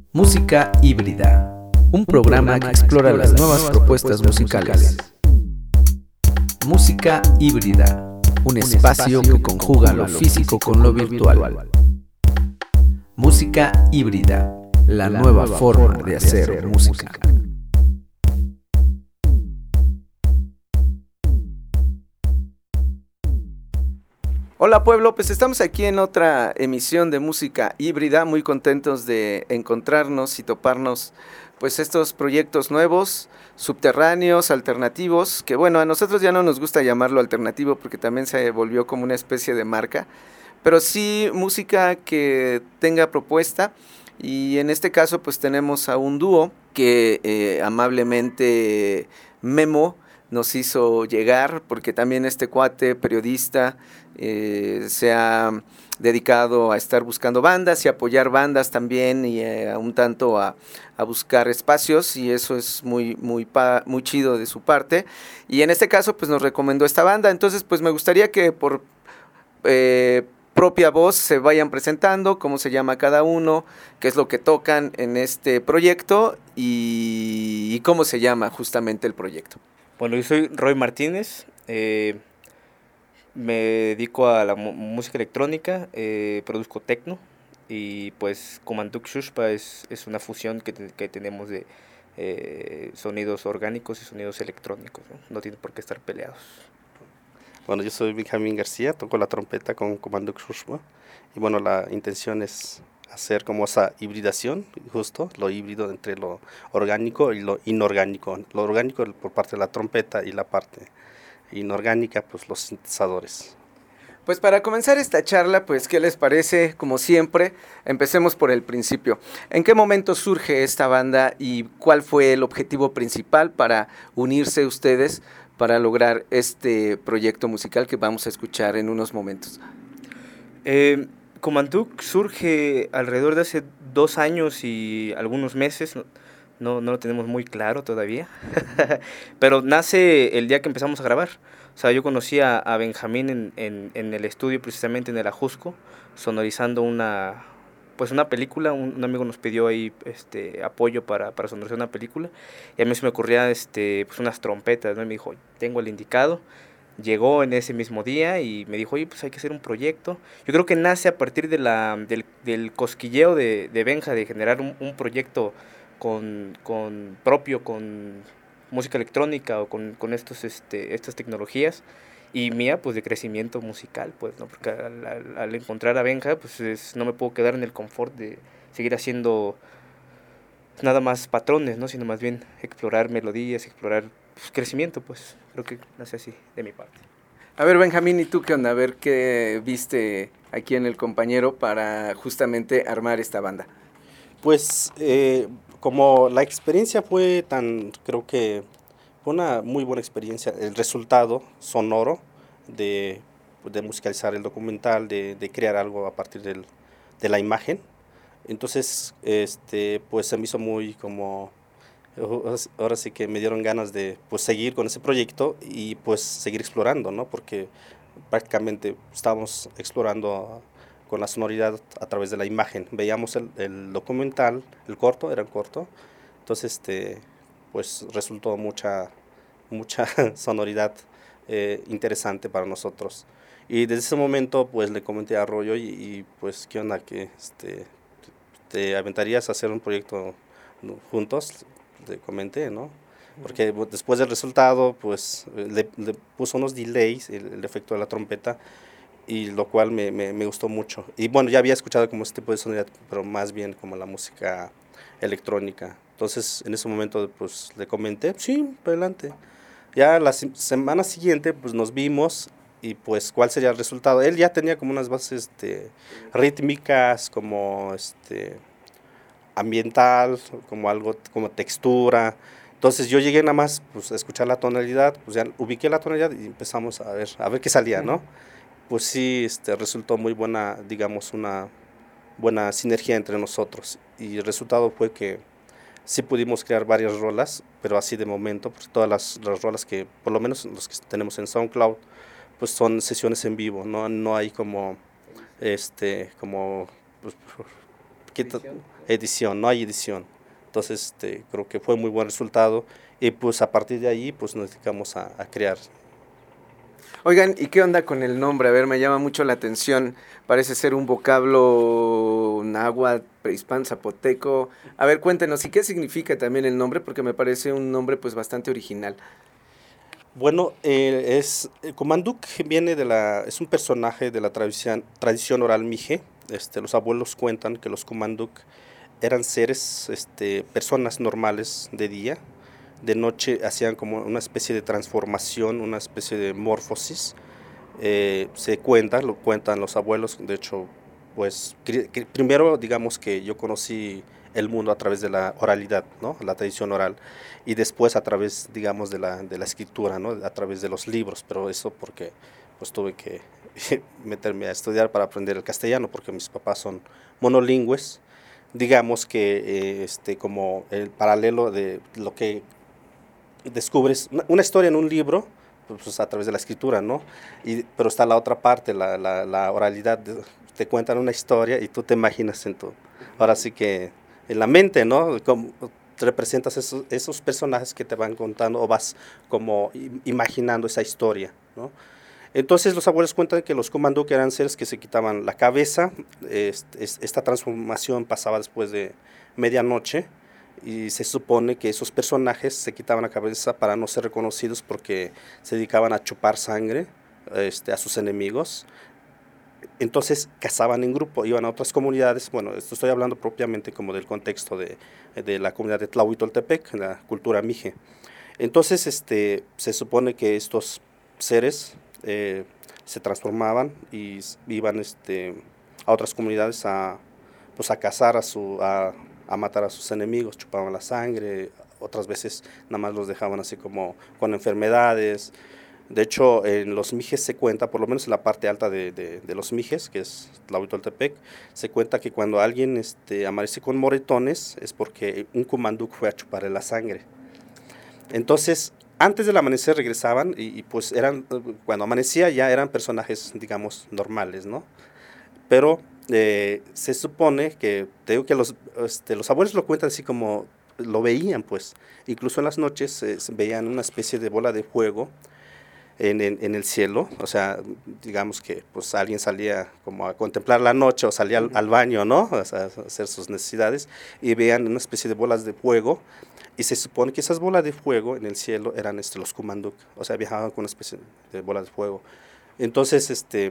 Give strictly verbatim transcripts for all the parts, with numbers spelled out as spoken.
Música híbrida, un programa que explora las nuevas propuestas musicales. Música híbrida, un espacio que conjuga lo físico con lo virtual. Música híbrida, la nueva forma de hacer música. Hola pueblo, pues estamos aquí en otra emisión de Música Híbrida, muy contentos de encontrarnos y toparnos pues estos proyectos nuevos, subterráneos, alternativos, que bueno, a nosotros ya no nos gusta llamarlo alternativo porque también se volvió como una especie de marca, pero sí música que tenga propuesta, y en este caso pues tenemos a un dúo que eh, amablemente Memo nos hizo llegar, porque también este cuate periodista eh, se ha dedicado a estar buscando bandas y apoyar bandas también, y eh, un tanto a, a buscar espacios, y eso es muy, muy, pa, muy chido de su parte, y en este caso pues nos recomendó esta banda. Entonces pues me gustaría que por eh, propia voz se vayan presentando, cómo se llama cada uno, qué es lo que tocan en este proyecto y, y cómo se llama justamente el proyecto. Bueno, yo soy Roy Martínez, eh, me dedico a la mu- música electrónica, eh, produzco techno, y pues Kumanduk Shushpa es, es una fusión que, te- que tenemos de eh, sonidos orgánicos y sonidos electrónicos, ¿no? No tiene por qué estar peleados. Bueno, yo soy Benjamín García, toco la trompeta con Comando Xuxwa, y bueno, la intención es hacer como esa hibridación, justo lo híbrido entre lo orgánico y lo inorgánico. Lo orgánico por parte de la trompeta y la parte inorgánica, pues los sintetizadores. Pues para comenzar esta charla, pues ¿qué les parece? Como siempre, empecemos por el principio. ¿En qué momento surge esta banda y cuál fue el objetivo principal para unirse ustedes para lograr este proyecto musical que vamos a escuchar en unos momentos? Eh, Kumanduk surge alrededor de hace dos años y algunos meses, no, no, no lo tenemos muy claro todavía, pero nace el día que empezamos a grabar. O sea, yo conocí a, a Benjamín en, en, en el estudio, precisamente en el Ajusco, sonorizando una, pues una película. Un, un amigo nos pidió ahí este, apoyo para, para sonorizar una película, y a mí se me ocurría este, pues unas trompetas, ¿no? Y me dijo, tengo el indicado. Llegó en ese mismo día y me dijo, oye, pues hay que hacer un proyecto. Yo creo que nace a partir de la, del, del cosquilleo de, de Benja, de generar un, un proyecto con, con propio, con música electrónica o con, con estos, este, estas tecnologías, y mía, pues de crecimiento musical, pues, ¿no? Porque al, al, al encontrar a Benja, pues es, no me puedo quedar en el confort de seguir haciendo nada más patrones, ¿no? Sino más bien explorar melodías, explorar pues, crecimiento, pues creo que nace así de mi parte. A ver, Benjamín, ¿y tú qué onda? A ver qué viste aquí en el compañero para justamente armar esta banda. Pues eh, como la experiencia fue tan, creo que fue una muy buena experiencia, el resultado sonoro de, de musicalizar el documental, de, de crear algo a partir del, de la imagen. Entonces, este, pues se me hizo muy como, ahora sí que me dieron ganas de pues seguir con ese proyecto y pues seguir explorando, ¿no? Porque prácticamente estábamos explorando con la sonoridad a través de la imagen. Veíamos el, el documental, el corto, era el corto, entonces este, pues resultó mucha, mucha sonoridad eh, interesante para nosotros. Y desde ese momento pues le comenté a Arroyo y, y pues qué onda, que este, te aventarías a hacer un proyecto juntos, le comenté, ¿no? Porque después del resultado pues le, le puso unos delays, el, el efecto de la trompeta, y lo cual me, me, me gustó mucho. Y bueno, ya había escuchado como este tipo de sonoridad, pero más bien como la música electrónica. Entonces, en ese momento, pues, le comenté, sí, adelante. Ya la semana siguiente, pues, nos vimos y, pues, ¿cuál sería el resultado? Él ya tenía como unas bases este, rítmicas, como este, ambiental, como algo, como textura. Entonces, yo llegué nada más, pues, a escuchar la tonalidad, pues, ya ubiqué la tonalidad y empezamos a ver, a ver qué salía, ¿no? Pues sí, este, resultó muy buena, digamos, una buena sinergia entre nosotros, y el resultado fue que sí pudimos crear varias rolas, pero así de momento, pues todas las, las rolas que, por lo menos los que tenemos en SoundCloud, pues son sesiones en vivo, no, no hay como, este, como, pues, quita, edición, no hay edición. Entonces este, creo que fue muy buen resultado y pues a partir de ahí pues nos dedicamos a, a crear. Oigan, ¿y qué onda con el nombre? A ver, me llama mucho la atención. Parece ser un vocablo náhuatl, prehispán, zapoteco. A ver, cuéntenos, ¿y qué significa también el nombre? Porque me parece un nombre pues bastante original. Bueno, eh, es Comanduc viene de la, es un personaje de la tradición, tradición oral mije. Este, los abuelos cuentan que los Comanduc eran seres, este, personas normales de día. De noche hacían como una especie de transformación, una especie de morfosis. Eh, se cuenta, lo cuentan los abuelos. De hecho, pues primero digamos que yo conocí el mundo a través de la oralidad, ¿no? La tradición oral, y después a través, digamos, de la, de la escritura, ¿no? A través de los libros, pero eso porque pues tuve que meterme a estudiar para aprender el castellano, porque mis papás son monolingües. Digamos que eh, este, como el paralelo de lo que descubres, una, una historia en un libro, pues a través de la escritura, ¿no? Y, pero está la otra parte, la, la, la oralidad, te cuentan una historia y tú te imaginas en tu, ahora sí que en la mente, ¿no? Como representas esos, esos personajes que te van contando o vas como imaginando esa historia, ¿no? Entonces los abuelos cuentan que los Comanduc eran seres que se quitaban la cabeza. Este, esta transformación pasaba después de medianoche y se supone que esos personajes se quitaban la cabeza para no ser reconocidos porque se dedicaban a chupar sangre este, a sus enemigos. Entonces cazaban en grupo, iban a otras comunidades. Bueno, esto estoy hablando propiamente como del contexto de, de la comunidad de Tlahuitoltepec, la cultura mije. Entonces este, se supone que estos seres eh, se transformaban y iban este, a otras comunidades a, pues, a cazar, a, su, a, a matar a sus enemigos, chupaban la sangre, otras veces nada más los dejaban así como con enfermedades. De hecho, en los mijes se cuenta, por lo menos en la parte alta de, de, de los mijes, que es Tlahuitoltepec, se cuenta que cuando alguien este, amanece con moretones es porque un Comanduc fue a chuparle la sangre. Entonces, antes del amanecer regresaban y, y pues eran, cuando amanecía ya eran personajes, digamos, normales, ¿no? Pero eh, se supone que, te digo que los, este, los abuelos lo cuentan así como lo veían, pues. Incluso en las noches eh, se veían una especie de bola de fuego En, en, en el cielo, o sea, digamos que pues alguien salía como a contemplar la noche o salía al, al baño, ¿no? O sea, a hacer sus necesidades y veían una especie de bolas de fuego y se supone que esas bolas de fuego en el cielo eran este, los Comanduc, o sea, viajaban con una especie de bolas de fuego. Entonces, este,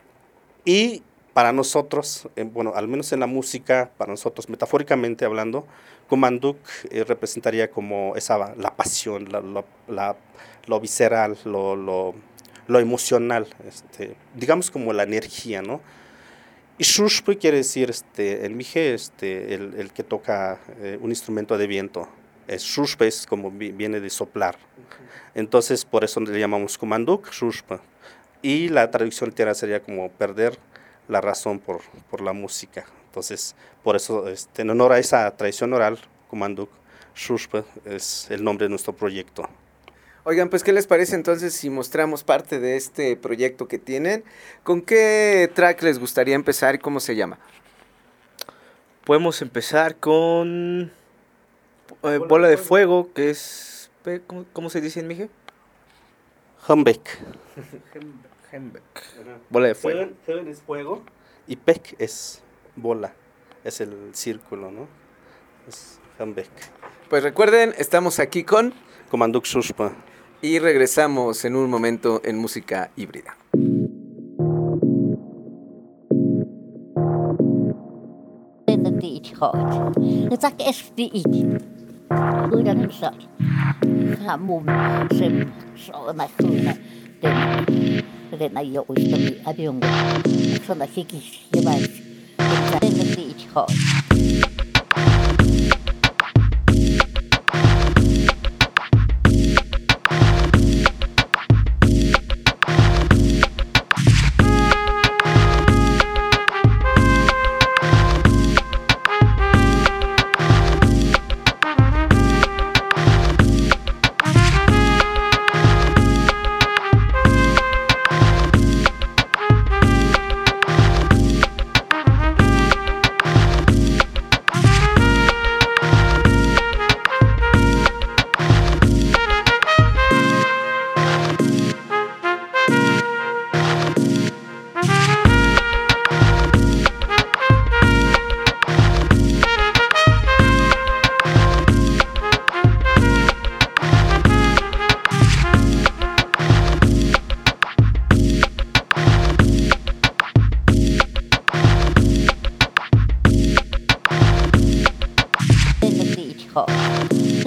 y para nosotros, eh, bueno, al menos en la música, para nosotros, metafóricamente hablando, Comanduc eh, representaría como esa, la pasión, la, la, la lo visceral, lo, lo, lo emocional, este, digamos como la energía, ¿no? Y Shushpe quiere decir, este, el mije, este, el, el que toca eh, un instrumento de viento. Es Shushpe es como vi, viene de soplar. Entonces, por eso le llamamos Comanduc, Shushpe. Y la traducción literal sería como perder la razón por, por la música. Entonces, por eso, este, en honor a esa tradición oral, Comanduc, Shushpe es el nombre de nuestro proyecto. Oigan, pues, ¿qué les parece entonces si mostramos parte de este proyecto que tienen? ¿Con qué track les gustaría empezar y cómo se llama? Podemos empezar con eh, Bola de Fuego, que es... ¿Cómo, cómo se dice en mije? Hembek. Hembek. Bola de Fuego. Heaven es fuego y Pek es bola, es el círculo, ¿no? Es Hembek. Pues recuerden, estamos aquí con Comanduc Shushpe. Y regresamos en un momento en Música Híbrida.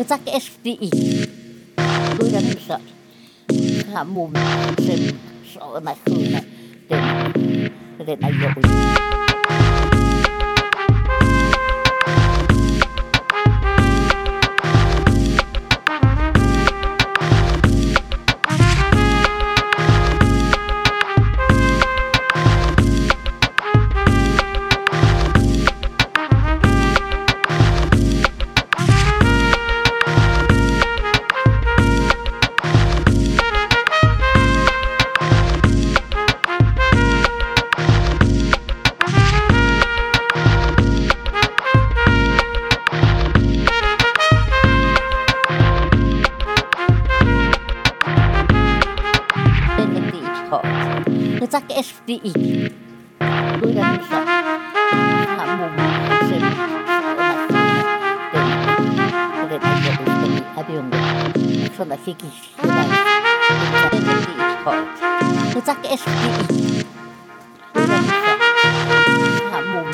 tak esti i udan sa hamum sem so na kuna den den ayo tak esti i udan sa hamum sem den den ayo ustami abiong so na hiki den di hot tak esti i udan sa hamum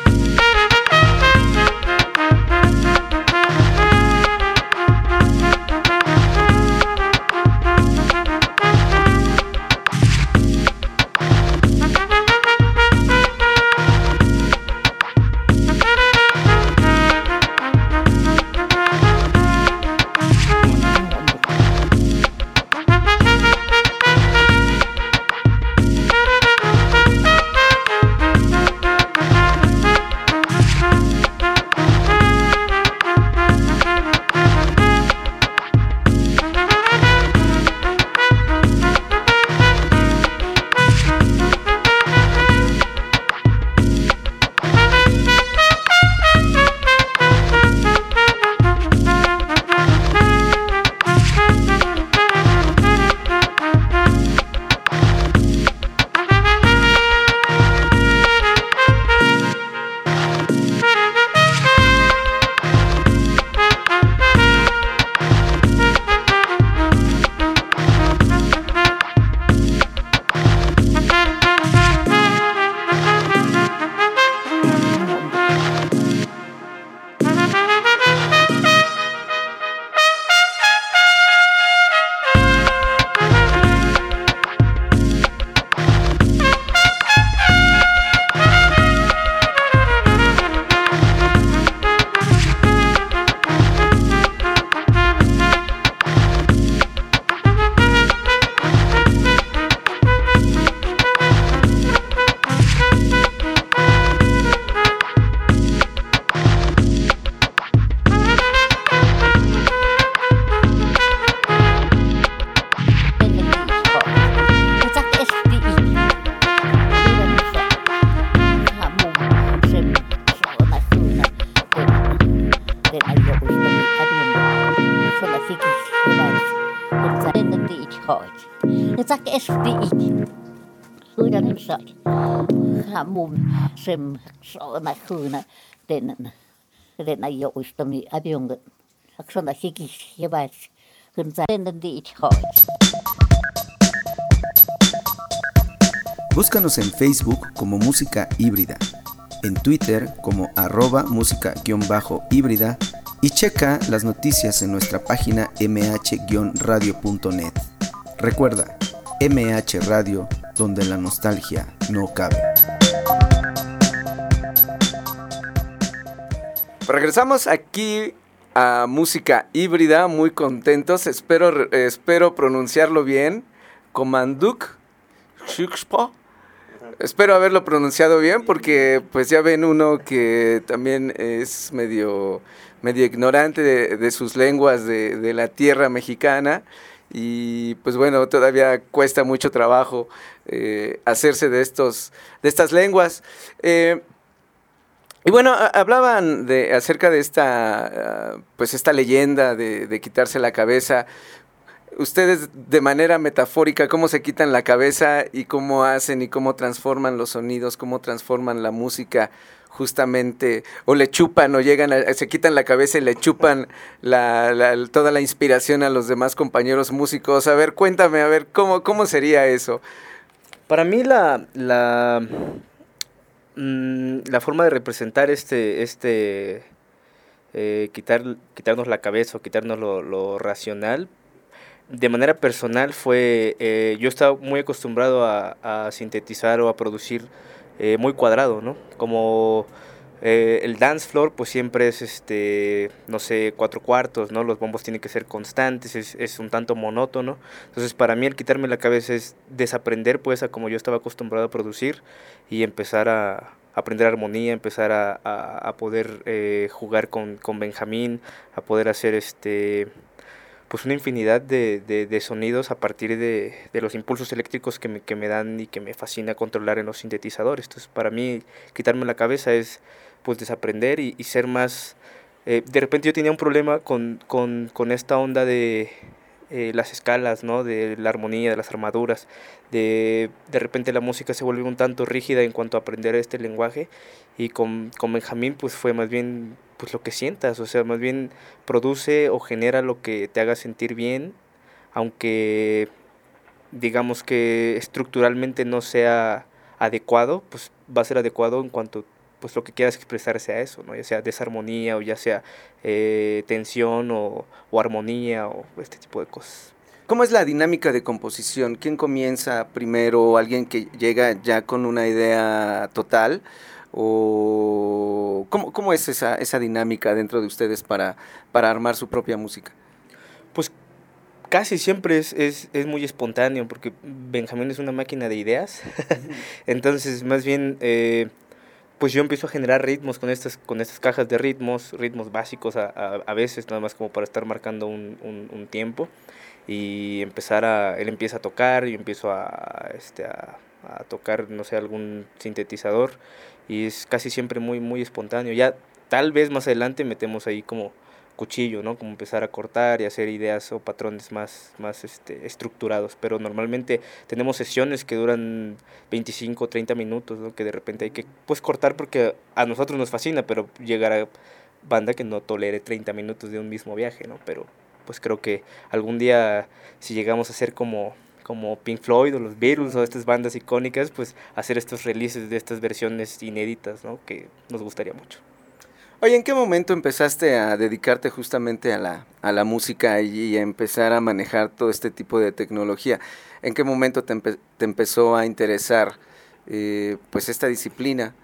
tak esti i udan sa hamum sem so na kuna den den ayo ustami abiong so na hiki yebas kunza den di hot. Búscanos en Facebook como Música Híbrida, en Twitter como arroba música-híbrida y checa las noticias en nuestra página m h radio punto net. Recuerda, M H Radio, donde la nostalgia no cabe. Regresamos aquí a Música Híbrida, muy contentos, espero, espero pronunciarlo bien, Komanduk Shukspo. Espero haberlo pronunciado bien porque pues ya ven uno que también es medio, medio ignorante de, de sus lenguas de, de la tierra mexicana y pues bueno, todavía cuesta mucho trabajo eh, hacerse de, estos, de estas lenguas. Eh, y bueno, a, hablaban de, acerca de esta, uh, pues esta leyenda de, de quitarse la cabeza. Ustedes de manera metafórica, ¿cómo se quitan la cabeza y cómo hacen y cómo transforman los sonidos, cómo transforman la música justamente, o le chupan o llegan, a, se quitan la cabeza y le chupan la, la, toda la inspiración a los demás compañeros músicos? A ver, cuéntame, a ver, ¿cómo, cómo sería eso? Para mí la, la, mmm, la forma de representar este, este, eh, quitar, quitarnos la cabeza o quitarnos lo, lo racional. De manera personal fue, eh, yo estaba muy acostumbrado a, a sintetizar o a producir eh, muy cuadrado, ¿no? Como eh, el dance floor pues siempre es, este, no sé, cuatro cuartos, ¿no? Los bombos tienen que ser constantes, es, es un tanto monótono. Entonces para mí el quitarme la cabeza es desaprender pues a como yo estaba acostumbrado a producir y empezar a aprender armonía, empezar a, a, a poder eh, jugar con, con Benjamín, a poder hacer este... pues una infinidad de, de, de sonidos a partir de, de los impulsos eléctricos que me, que me dan y que me fascina controlar en los sintetizadores. Entonces, para mí, quitarme la cabeza es pues desaprender y, y ser más... Eh, de repente yo tenía un problema con, con, con esta onda de eh, las escalas, ¿no? De la armonía, de las armaduras. De, de repente la música se vuelve un tanto rígida en cuanto a aprender este lenguaje, y con, con Benjamín pues fue más bien pues lo que sientas, o sea, más bien produce o genera lo que te haga sentir bien, aunque digamos que estructuralmente no sea adecuado, pues va a ser adecuado en cuanto pues lo que quieras expresar sea eso, ¿no? Ya sea desarmonía o ya sea eh, tensión o, o armonía o este tipo de cosas. ¿Cómo es la dinámica de composición? ¿Quién comienza primero? ¿Alguien que llega ya con una idea total? ¿O cómo, cómo es esa, esa dinámica dentro de ustedes para, para armar su propia música? Pues casi siempre es, es, es muy espontáneo, porque Benjamín es una máquina de ideas. Entonces, más bien, eh, pues yo empiezo a generar ritmos con estas, con estas cajas de ritmos, ritmos básicos a, a, a veces, nada más como para estar marcando un, un, un tiempo. Y empezar a, él empieza a tocar, yo empiezo a, este, a, a tocar, no sé, algún sintetizador, y es casi siempre muy, muy espontáneo. Ya tal vez más adelante metemos ahí como cuchillo, ¿no? Como empezar a cortar y hacer ideas o patrones más, más este, estructurados, pero normalmente tenemos sesiones que duran veinticinco o treinta minutos, ¿no? Que de repente hay que pues cortar porque a nosotros nos fascina, pero llegará banda que no tolere treinta minutos de un mismo viaje, ¿no? Pero pues creo que algún día, si llegamos a ser como, como Pink Floyd o los Beatles o estas bandas icónicas, pues hacer estos releases de estas versiones inéditas, ¿no? Que nos gustaría mucho. Oye, ¿en qué momento empezaste a dedicarte justamente a la, a la música y a empezar a manejar todo este tipo de tecnología? ¿En qué momento te, empe- te empezó a interesar eh, pues esta disciplina?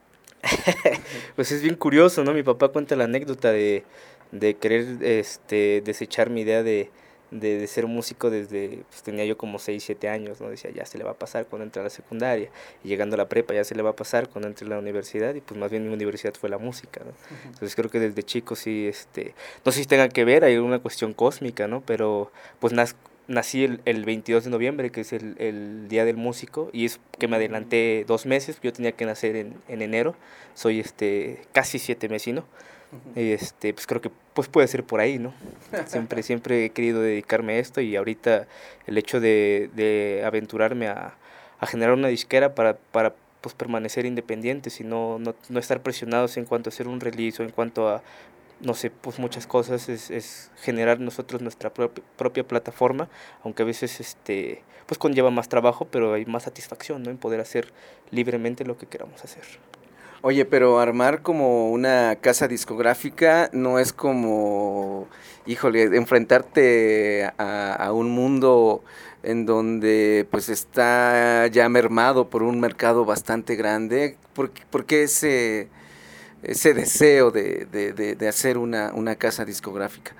Pues es bien curioso, ¿no? Mi papá cuenta la anécdota de, de querer este, desechar mi idea de, de, de ser músico desde, pues tenía yo como seis, siete años, ¿no? Decía, ya se le va a pasar cuando entre a la secundaria, y llegando a la prepa ya se le va a pasar cuando entre a la universidad, y pues más bien mi universidad fue la música, ¿no? Uh-huh. Entonces creo que desde chico sí, este, no sé si tenga que ver, hay una cuestión cósmica, ¿no? Pero pues naz, nací el, el veintidós de noviembre, que es el, el Día del Músico, y es que me adelanté dos meses, yo tenía que nacer en, en enero, soy este casi siete mesino. Uh-huh. Y este, pues creo que pues puede ser por ahí, ¿no? Siempre, siempre he querido dedicarme a esto, y ahorita el hecho de, de aventurarme a, a generar una disquera para, para pues permanecer independientes y no, no, no estar presionados en cuanto a hacer un release o en cuanto a, no sé, pues muchas cosas, es, es generar nosotros nuestra propia, propia plataforma, aunque a veces este, pues conlleva más trabajo, pero hay más satisfacción, ¿no? En poder hacer libremente lo que queramos hacer. Oye, pero armar como una casa discográfica no es como, híjole, enfrentarte a, a un mundo en donde pues está ya mermado por un mercado bastante grande. ¿Por, por qué ese, ese deseo de, de, de, de hacer una, una casa discográfica?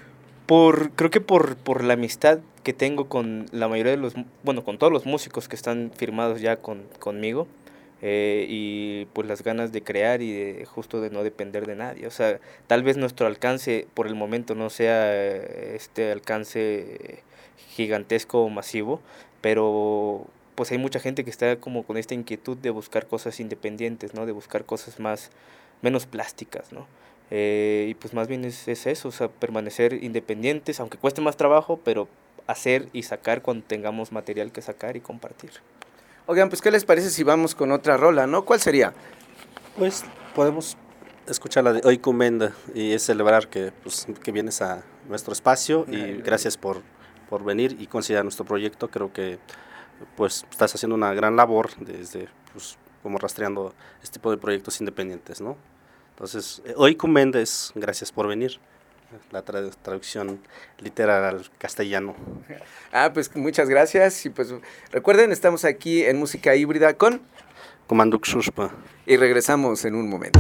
Por, creo que por, por la amistad que tengo con la mayoría de los, bueno, con todos los músicos que están firmados ya con, conmigo. Eh, y pues las ganas de crear y de, justo de no depender de nadie. O sea, tal vez nuestro alcance por el momento no sea este alcance gigantesco o masivo, pero pues hay mucha gente que está como con esta inquietud de buscar cosas independientes, ¿no? De buscar cosas más, menos plásticas, ¿no? Eh, y pues más bien es, es eso, o sea, permanecer independientes, aunque cueste más trabajo, pero hacer y sacar cuando tengamos material que sacar y compartir. Oigan, pues, ¿qué les parece si vamos con otra rola, no? ¿Cuál sería? Pues, podemos escuchar la de Oikumenda y es celebrar que, pues, que vienes a nuestro espacio y gracias por, por venir y considerar nuestro proyecto. Creo que, pues, estás haciendo una gran labor desde, pues, como rastreando este tipo de proyectos independientes, ¿no? Entonces, Oikumen es gracias por venir, la tra- traducción literal al castellano. Ah, pues muchas gracias. Y pues recuerden, estamos aquí en Música Híbrida con... Comanduk Sushpa. Y regresamos en un momento.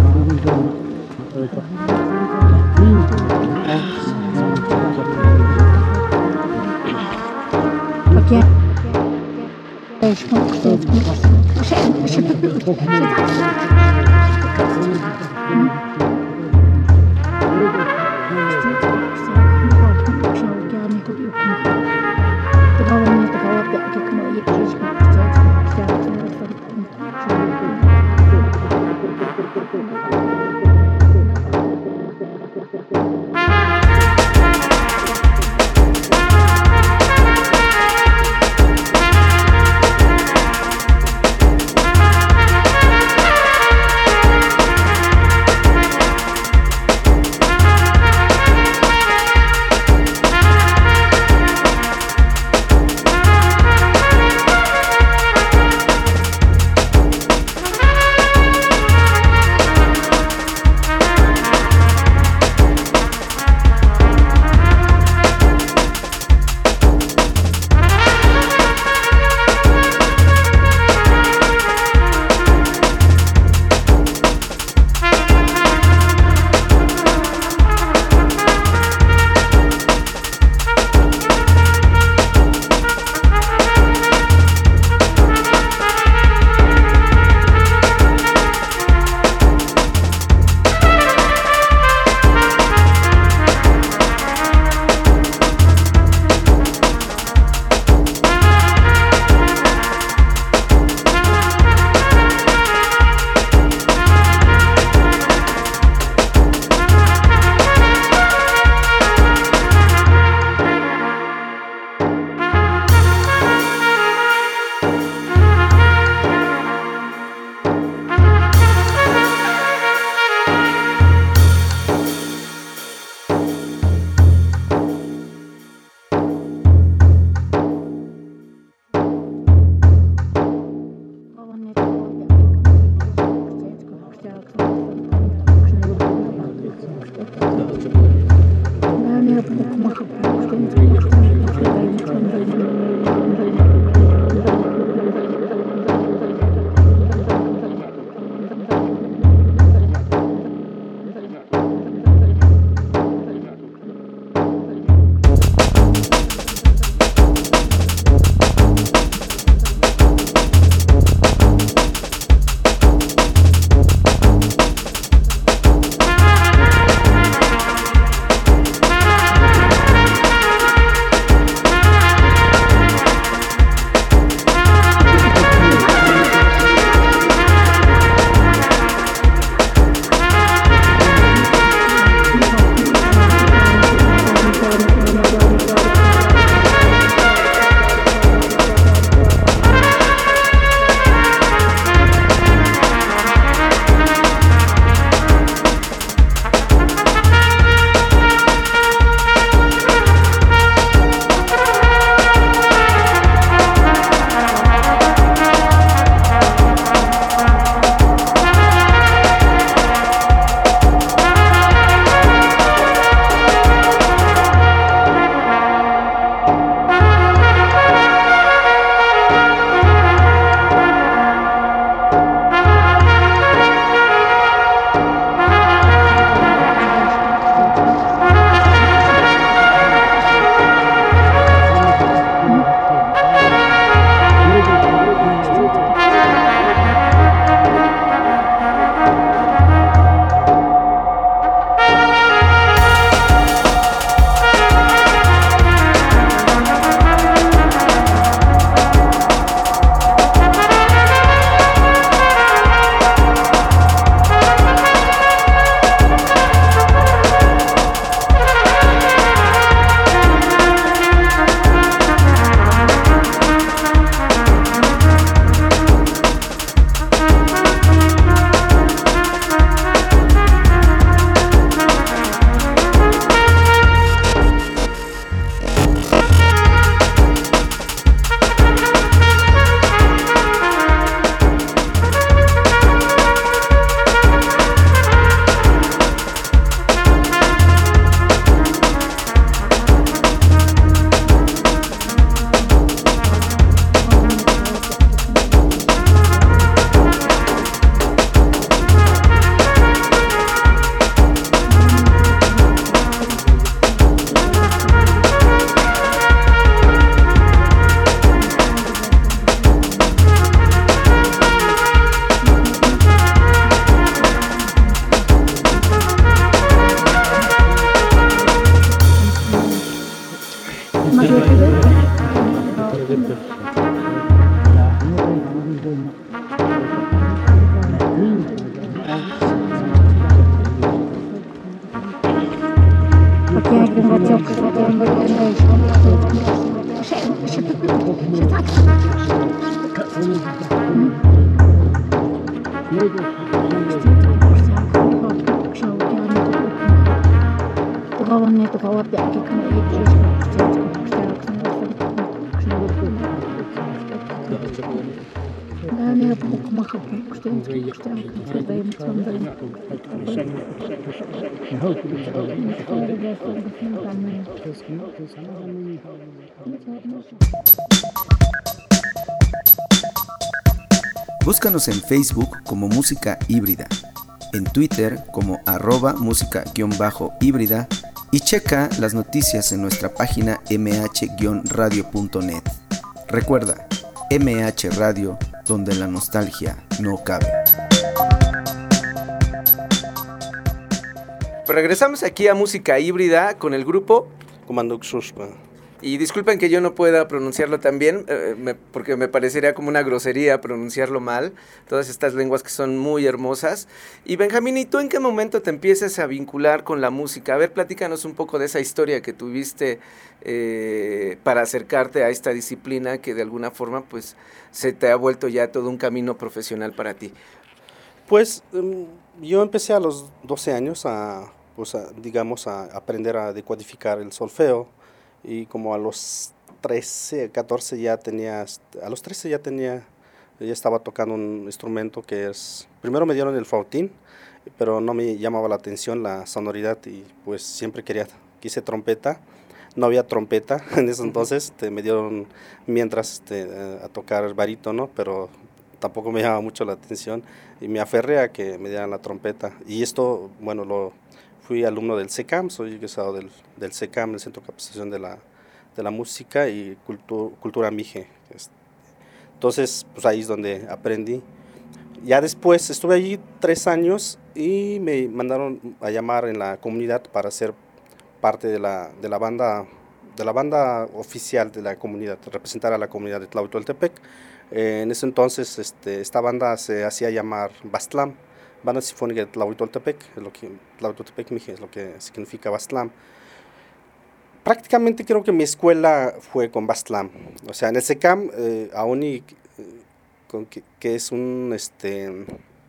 Búscanos en Facebook como Música Híbrida, en Twitter como arroba música-híbrida y checa las noticias en nuestra página eme hache radio punto net. Recuerda, eme hache Radio, donde la nostalgia no cabe. Pues regresamos aquí a Música Híbrida con el grupo Comanduk Sushpa. Y disculpen que yo no pueda pronunciarlo tan bien, eh, me, porque me parecería como una grosería pronunciarlo mal, todas estas lenguas que son muy hermosas. Y Benjamín, ¿y tú en qué momento te empiezas a vincular con la música? A ver, platícanos un poco de esa historia que tuviste eh, para acercarte a esta disciplina que de alguna forma pues se te ha vuelto ya todo un camino profesional para ti. Pues um, yo empecé a los doce años a, pues a, digamos, a aprender a decodificar el solfeo. Y como a los trece, catorce ya tenía, a los trece ya tenía, ya estaba tocando un instrumento que es, primero me dieron el flautín, pero no me llamaba la atención la sonoridad y pues siempre quería, quise trompeta, no había trompeta en ese entonces, te, me dieron mientras te, a tocar barítono, pero tampoco me llamaba mucho la atención y me aferré a que me dieran la trompeta y esto, bueno, lo... Fui alumno del SECAM, soy egresado del, del SECAM, el Centro de Capacitación de la, de la Música y Cultu, Cultura Mije. Entonces, pues ahí es donde aprendí. Ya después estuve allí tres años y me mandaron a llamar en la comunidad para ser parte de la, de la banda de la banda oficial de la comunidad, representar a la comunidad de Tlahuitoltepec. Eh, en ese entonces este, esta banda se hacía llamar Bastlam, Banda Sinfónica de Tlahuitoltepec, es lo que Tlahuitoltepec Mije es lo que significa Bastlam. Prácticamente creo que mi escuela fue con Bastlam, o sea, en el SECAM, eh, aún y, eh, con que, que es un este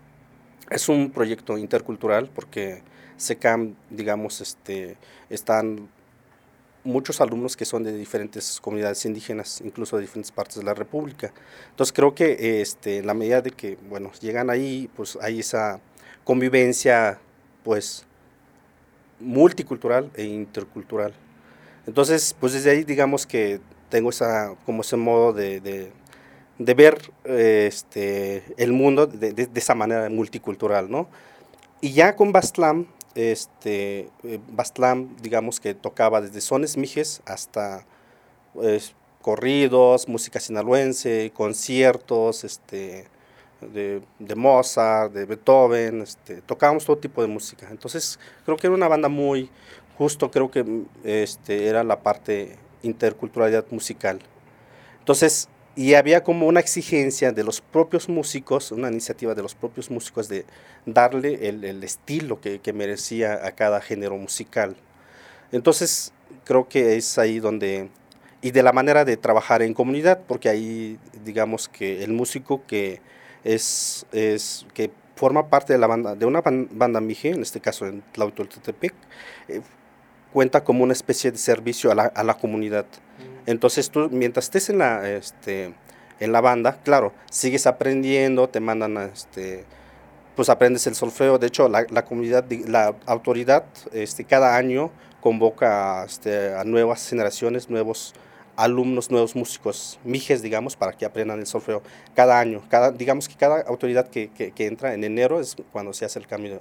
es un proyecto intercultural, porque SECAM, digamos, este están muchos alumnos que son de diferentes comunidades indígenas, incluso de diferentes partes de la República. Entonces creo que este, en la medida de que, bueno, llegan ahí, pues hay esa convivencia, pues, multicultural e intercultural. Entonces, pues desde ahí, digamos que tengo esa, como ese modo de, de, de ver eh, este, el mundo de, de, de esa manera multicultural, ¿no? Y ya con Bastlam, Este, eh, Bastlam, digamos que tocaba desde sones mijes hasta pues, corridos, música sinaloense, conciertos este, de, de Mozart, de Beethoven, este, tocábamos todo tipo de música. Entonces creo que era una banda muy, justo creo que este, era la parte interculturalidad musical. Entonces, y había como una exigencia de los propios músicos, una iniciativa de los propios músicos de darle el, el estilo que, que merecía a cada género musical. Entonces, creo que es ahí donde, y de la manera de trabajar en comunidad, porque ahí, digamos que el músico que es, es que forma parte de la banda, de una banda mije, en este caso en Tlahuitoltepec, eh, cuenta como una especie de servicio a la, a la comunidad. Entonces tú, mientras estés en la, este, en la banda, claro, sigues aprendiendo, te mandan, a, este, pues aprendes el solfeo. De hecho, la, la comunidad, la autoridad, este, cada año convoca este, a nuevas generaciones, nuevos alumnos, nuevos músicos, mijes, digamos, para que aprendan el solfeo cada año. Cada, digamos que cada autoridad que, que, que entra en enero es cuando se hace el cambio.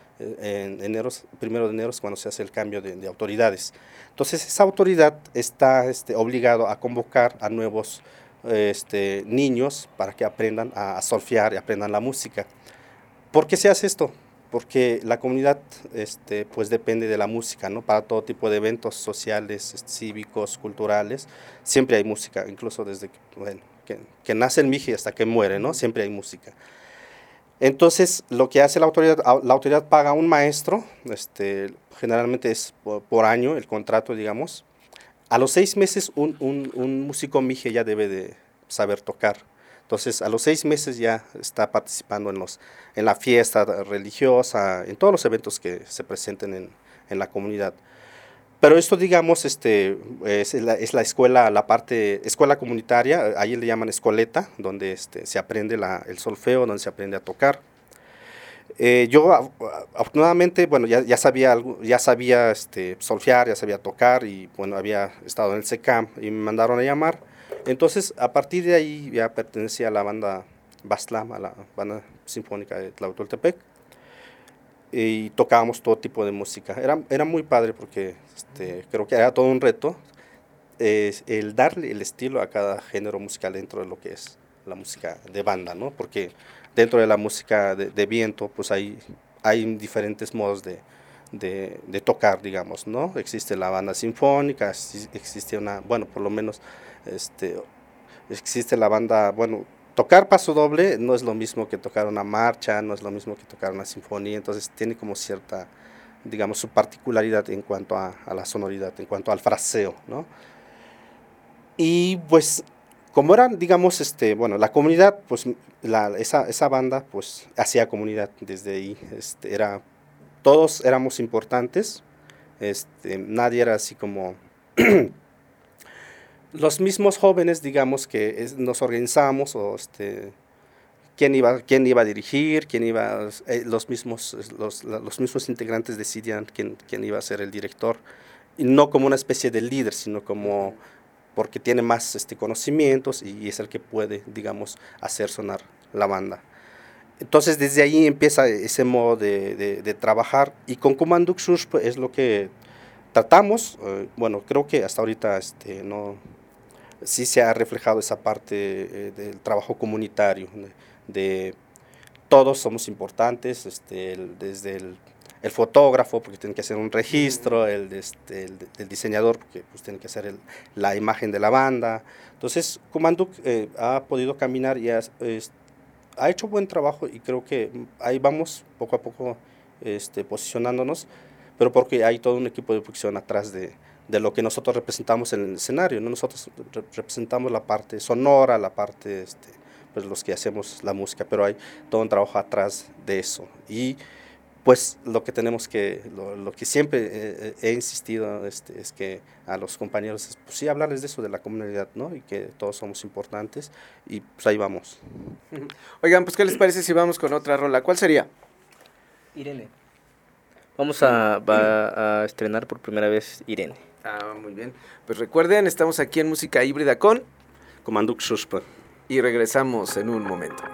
En enero, primero de enero es cuando se hace el cambio de, de autoridades. Entonces esa autoridad está este, obligado a convocar a nuevos este, niños para que aprendan a, a solfear y aprendan la música. ¿Por qué se hace esto? Porque la comunidad este, pues depende de la música, ¿no? Para todo tipo de eventos sociales, este, cívicos, culturales, siempre hay música, incluso desde que, bueno, que, que nace el mije hasta que muere, ¿no? Siempre hay música. Entonces, lo que hace la autoridad, la autoridad paga a un maestro, este, generalmente es por, por año el contrato, digamos. A los seis meses un, un, un músico mije ya debe de saber tocar. Entonces, a los seis meses ya está participando en, los, en la fiesta religiosa, en todos los eventos que se presenten en, en la comunidad. Pero esto, digamos, este, es, la, es la escuela, la parte, escuela comunitaria, ahí le llaman escoleta, donde este, se aprende la, el solfeo, donde se aprende a tocar. Eh, yo, afortunadamente, bueno, ya, ya sabía, ya sabía este, solfear, ya sabía tocar, y bueno, había estado en el SECAM, y me mandaron a llamar. Entonces, a partir de ahí, ya pertenecía a la banda Bastlam, a la banda sinfónica de Tlahuitoltepec, y tocábamos todo tipo de música. Era, era muy padre porque este, creo que era todo un reto eh, el darle el estilo a cada género musical dentro de lo que es la música de banda, ¿no? Porque dentro de la música de, de viento, pues hay, hay diferentes modos de, de, de tocar, digamos, ¿no? Existe la banda sinfónica, existe una, bueno, por lo menos, este, existe la banda, bueno, tocar paso doble no es lo mismo que tocar una marcha, no es lo mismo que tocar una sinfonía, entonces tiene como cierta, digamos, su particularidad en cuanto a, a la sonoridad, en cuanto al fraseo, ¿no? Y pues, como eran, digamos, este, bueno, la comunidad, pues, la, esa, esa banda, pues, hacía comunidad desde ahí, este, era, todos éramos importantes, este, nadie era así como... Los mismos jóvenes, digamos, que es, nos organizamos, o este, quién iba, quién iba a dirigir, quién iba, eh, los mismos, los, los mismos integrantes decidían quién, quién iba a ser el director, y no como una especie de líder, sino como porque tiene más este, conocimientos y es el que puede, digamos, hacer sonar la banda. Entonces, desde ahí empieza ese modo de, de, de trabajar, y con Kumanduk Shurshp es lo que tratamos, eh, bueno, creo que hasta ahorita este, no... sí se ha reflejado esa parte eh, del trabajo comunitario, de, de todos somos importantes, este, el, desde el, el fotógrafo, porque tiene que hacer un registro, el, este, el, el diseñador, porque pues, tiene que hacer el, la imagen de la banda. Entonces, Kumanduk eh, ha podido caminar y ha, es, ha hecho buen trabajo, y creo que ahí vamos poco a poco este, posicionándonos, pero porque hay todo un equipo de producción atrás de, de lo que nosotros representamos en el escenario, ¿no? Nosotros re representamos la parte sonora, la parte, este, pues los que hacemos la música, pero hay todo un trabajo atrás de eso. Y pues lo que tenemos que, lo, lo que siempre eh, he insistido este, es que a los compañeros, pues sí, hablarles de eso, de la comunidad, ¿no? Y que todos somos importantes, y pues ahí vamos. Oigan, pues ¿qué les parece si vamos con otra rola? ¿Cuál sería? Irene. Vamos a, va a estrenar por primera vez Irene. Ah, muy bien. Pues recuerden, estamos aquí en Música Híbrida con Kumanduk Shurshp. Y regresamos en un momento.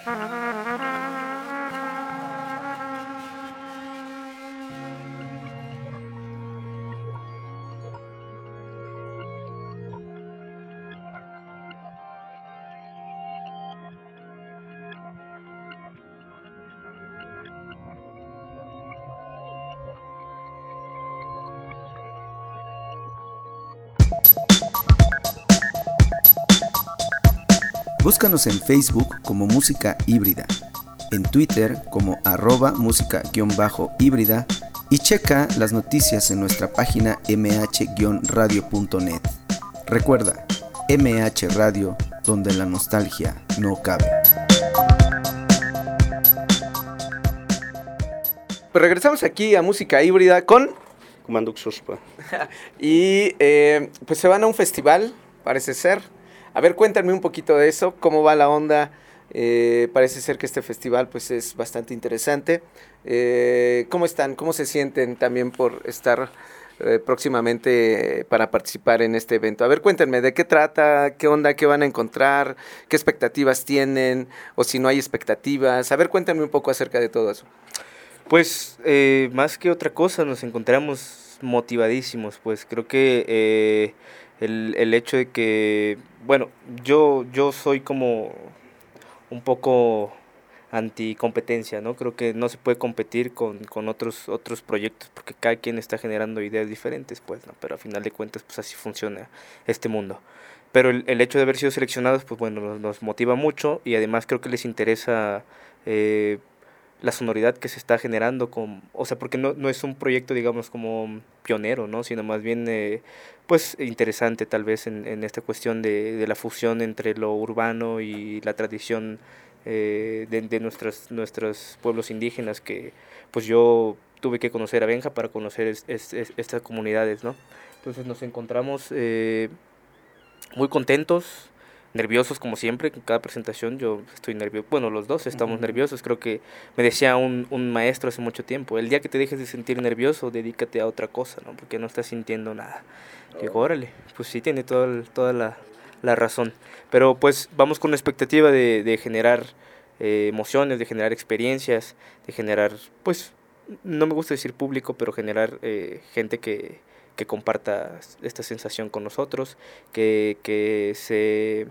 Búscanos en Facebook como Música Híbrida, en Twitter como arroba música-híbrida y checa las noticias en nuestra página eme hache radio punto net. Recuerda, eme hache Radio, donde la nostalgia no cabe. Pues regresamos aquí a Música Híbrida con... Kumanduk Surshpa. y eh, pues se van a un festival, parece ser. A ver, cuéntame un poquito de eso, cómo va la onda. Eh, parece ser que este festival pues es bastante interesante. Eh, ¿Cómo están? ¿Cómo se sienten también por estar eh, próximamente para participar en este evento? A ver, cuéntenme, ¿de qué trata? ¿Qué onda? ¿Qué van a encontrar? ¿Qué expectativas tienen? O si no hay expectativas. A ver, cuéntenme un poco acerca de todo eso. Pues eh, más que otra cosa nos encontramos motivadísimos, pues creo que eh, el, el hecho de que, bueno, yo, yo soy como un poco anticompetencia, ¿no? Creo que no se puede competir con, con otros, otros proyectos porque cada quien está generando ideas diferentes, pues, ¿no? Pero a final de cuentas, pues así funciona este mundo. Pero el, el hecho de haber sido seleccionados, pues bueno, nos, nos motiva mucho y además creo que les interesa eh, la sonoridad que se está generando, con, o sea, porque no, no es un proyecto, digamos, como pionero, ¿no? Sino más bien, eh, pues, interesante tal vez en, en esta cuestión de, de la fusión entre lo urbano y la tradición eh, de, de nuestros, nuestros pueblos indígenas, que pues yo tuve que conocer a Benja para conocer es, es, es, estas comunidades, ¿no? Entonces nos encontramos eh, muy contentos, nerviosos como siempre, en cada presentación yo estoy nervioso, bueno, los dos estamos uh-huh. nerviosos. Creo que me decía un, un maestro hace mucho tiempo, el día que te dejes de sentir nervioso, dedícate a otra cosa, ¿no? Porque no estás sintiendo nada. Oh. Digo, órale, pues sí, tiene toda, toda la, la razón. Pero pues vamos con la expectativa de, de generar eh, emociones, de generar experiencias, de generar, pues, no me gusta decir público, pero generar eh, gente que, que comparta esta sensación con nosotros, que, que se...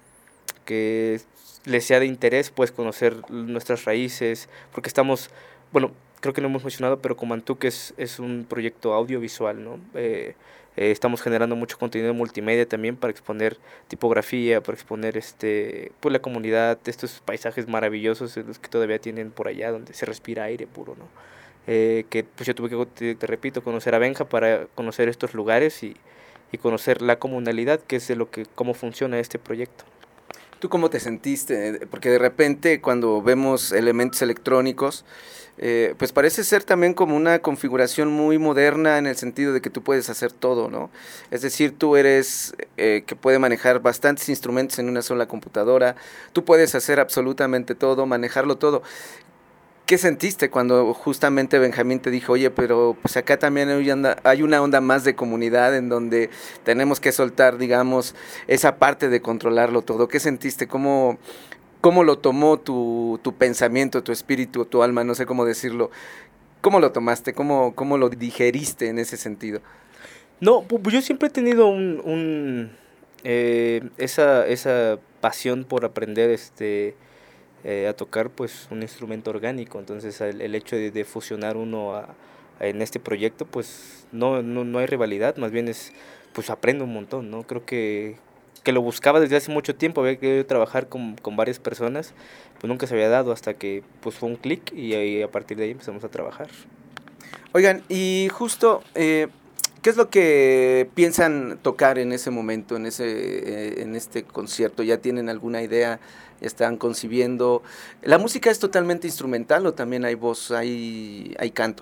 que les sea de interés, pues, conocer nuestras raíces, porque estamos, bueno, creo que no hemos mencionado, pero Comantuc es, es un proyecto audiovisual, ¿no? Eh, eh, estamos generando mucho contenido multimedia también para exponer tipografía, para exponer este, pues, la comunidad, estos paisajes maravillosos los que todavía tienen por allá, donde se respira aire puro, ¿no? Eh, que pues yo tuve que, te, te repito, conocer a Benja para conocer estos lugares y, y conocer la comunalidad, que es de lo que, cómo funciona este proyecto. ¿Tú cómo te sentiste? Porque de repente cuando vemos elementos electrónicos, eh, pues parece ser también como una configuración muy moderna en el sentido de que tú puedes hacer todo, ¿no? Es decir, tú eres eh, que puede manejar bastantes instrumentos en una sola computadora, tú puedes hacer absolutamente todo, manejarlo todo. ¿Qué sentiste cuando justamente Benjamín te dijo, oye, pero pues acá también hay una, hay una onda más de comunidad en donde tenemos que soltar, digamos, esa parte de controlarlo todo? ¿Qué sentiste? ¿Cómo, cómo lo tomó tu, tu pensamiento, tu espíritu, tu alma? No sé cómo decirlo. ¿Cómo lo tomaste? ¿Cómo, cómo lo digeriste en ese sentido? No, pues yo siempre he tenido un, un eh, esa, esa pasión por aprender este... Eh, a tocar pues un instrumento orgánico. Entonces el, el hecho de, de fusionar uno a, a en este proyecto pues no, no, no hay rivalidad, más bien es pues aprendo un montón, ¿no? Creo que, que lo buscaba desde hace mucho tiempo, había querido trabajar con, con varias personas, pues nunca se había dado hasta que pues fue un clic y, y a partir de ahí empezamos a trabajar. Oigan, y justo eh, ¿qué es lo que piensan tocar en ese momento, en ese eh, en este concierto? ¿Ya tienen alguna idea? ¿Ya están concibiendo? ¿La música es totalmente instrumental o también hay voz, hay, hay canto?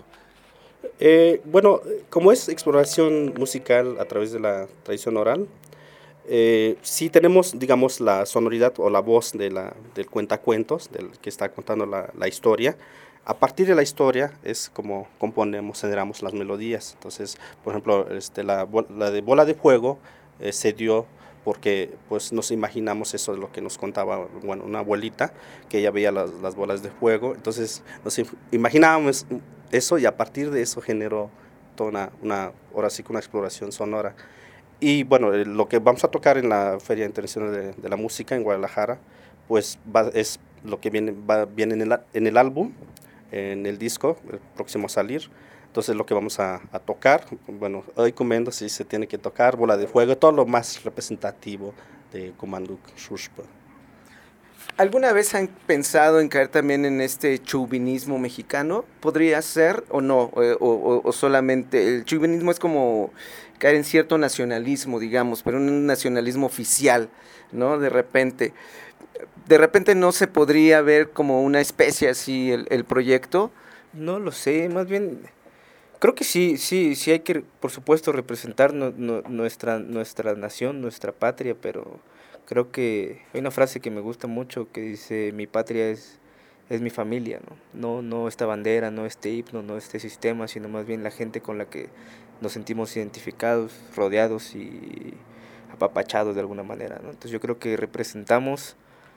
Eh, bueno, como es exploración musical a través de la tradición oral, eh, sí tenemos, digamos, la sonoridad o la voz de la, del cuentacuentos, del que está contando la, la historia. A partir de la historia es como componemos, generamos las melodías. Entonces, por ejemplo, este, la, la de Bola de Fuego eh, se dio porque pues nos imaginamos eso de lo que nos contaba, bueno, una abuelita, que ella veía las, las bolas de fuego, entonces nos imaginábamos eso y a partir de eso generó toda una, una ahora sí que una exploración sonora. Y bueno, lo que vamos a tocar en la Feria Internacional de, de la Música en Guadalajara, pues va, es lo que viene, va, viene en, el, en el álbum, en el disco, el próximo a salir. Entonces lo que vamos a, a tocar, bueno, hoy comendo sí se tiene que tocar, bola de fuego, todo lo más representativo de Kumanduk Shushpa. ¿Alguna vez han pensado en caer también en este chauvinismo mexicano? ¿Podría ser o no? O, o, o solamente, el chauvinismo es como caer en cierto nacionalismo, digamos, pero un nacionalismo oficial, ¿no? De repente, de repente no se podría ver como una especie así el, el proyecto. No lo sé, más bien, creo que sí, sí, sí hay que, por supuesto, representar no, no, nuestra, nuestra nación, nuestra patria, pero creo que hay una frase que me gusta mucho que dice, mi patria es, es mi familia, ¿no? No, no esta bandera, no este himno, no este sistema, sino más bien la gente con la que nos sentimos identificados, rodeados y apapachados de alguna manera, ¿no? Entonces yo creo que representamos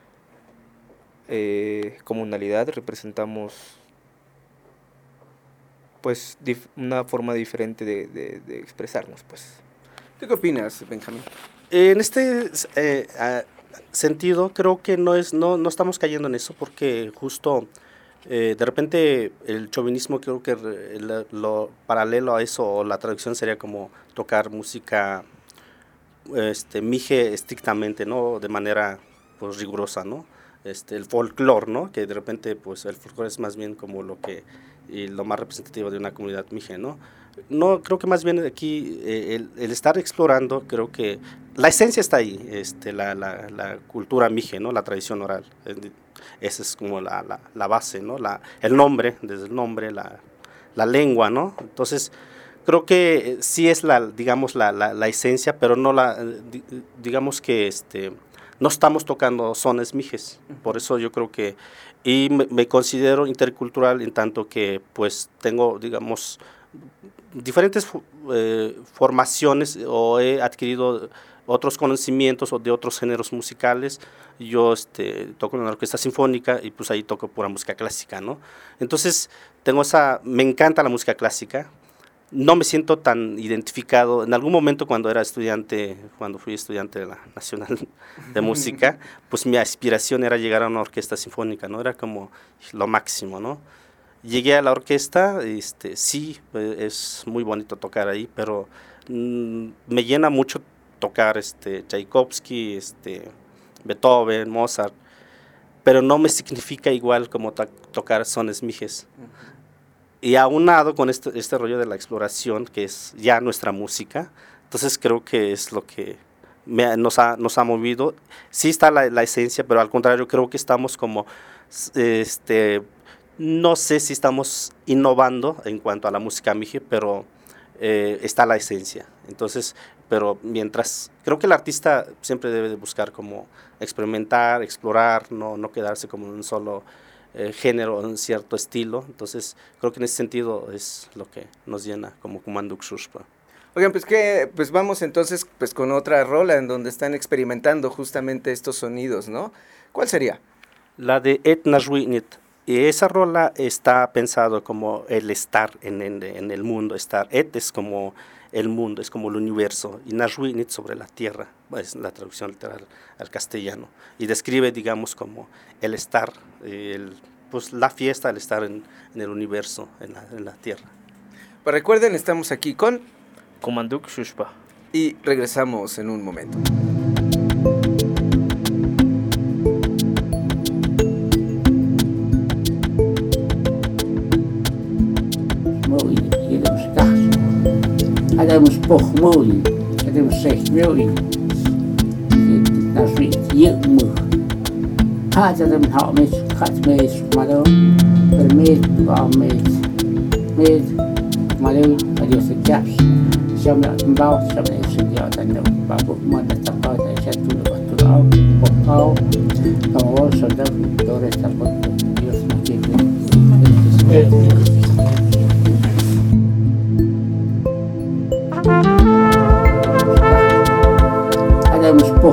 eh, comunalidad, representamos pues dif- una forma diferente de, de, de expresarnos, pues. ¿Tú qué opinas, Benjamín? En este eh, uh, sentido, creo que no es no, no estamos cayendo en eso, porque justo eh, de repente el chauvinismo, creo que el, lo paralelo a eso, o la traducción sería como tocar música este, mije estrictamente, ¿no? De manera pues rigurosa, ¿no? Este, el folclore, ¿no? Que de repente pues el folclore es más bien como lo que y lo más representativo de una comunidad mije, ¿no? No, creo que más bien aquí eh, el, el estar explorando, creo que la esencia está ahí, este, la, la, la cultura mije, ¿no? La tradición oral, esa es como la, la, la base, ¿no? La, el nombre, desde el nombre, la, la lengua, ¿no? Entonces, creo que sí es la, digamos, la, la, la esencia, pero no la, digamos que este, no estamos tocando sones mijes, por eso yo creo que, y me, me considero intercultural en tanto que pues tengo, digamos, diferentes eh, formaciones o he adquirido otros conocimientos o de otros géneros musicales. Yo este, toco en una orquesta sinfónica y pues ahí toco pura música clásica, ¿no? Entonces tengo esa, me encanta la música clásica. No me siento tan identificado. En algún momento cuando era estudiante, cuando fui estudiante de la Nacional de Música, pues mi aspiración era llegar a una orquesta sinfónica, ¿no? Era como lo máximo, ¿no? Llegué a la orquesta, este, sí, es muy bonito tocar ahí, pero mmm, me llena mucho tocar este, Tchaikovsky, este, Beethoven, Mozart, pero no me significa igual como to- tocar sones mijes. Uh-huh. Y aunado con este, este rollo de la exploración, que es ya nuestra música, entonces creo que es lo que me, nos, ha, nos ha movido. Sí está la, la esencia, pero al contrario, creo que estamos como, este, no sé si estamos innovando en cuanto a la música mije, pero eh, está la esencia. Entonces, pero mientras, creo que el artista siempre debe de buscar como experimentar, explorar, no, no quedarse como en un solo Eh, género, un cierto estilo. Entonces creo que en ese sentido es lo que nos llena como Kumanduk Shushpa. Oigan, pues que pues vamos entonces pues con otra rola en donde están experimentando justamente estos sonidos, ¿no? ¿Cuál sería? La de Et Najwinit. Y esa rola está pensado como el estar en, en, en el mundo. Estar, Et es como el mundo, es como el universo, y Najwinit sobre la tierra, es la traducción literal al castellano, y describe, digamos, como el estar, el, pues la fiesta, el estar en, en el universo, en la, en la tierra. Pues recuerden, estamos aquí con Kumanduk Shushpa. Y regresamos en un momento. Hadden we spoch mooi, hadden we zegt mooi. Dat is weer heel mooi. Had dat hem houdt met, gaat met, maar dan, per met, waar met, met, maar dan, had je ze kaps. Zo met een bouw, zo met een stukje uit en dan, maar ook maar dat dat uit en zet toen wat toen al, op al, dan was zo dat, door het dat wat, juist nog even. Hadden we spoch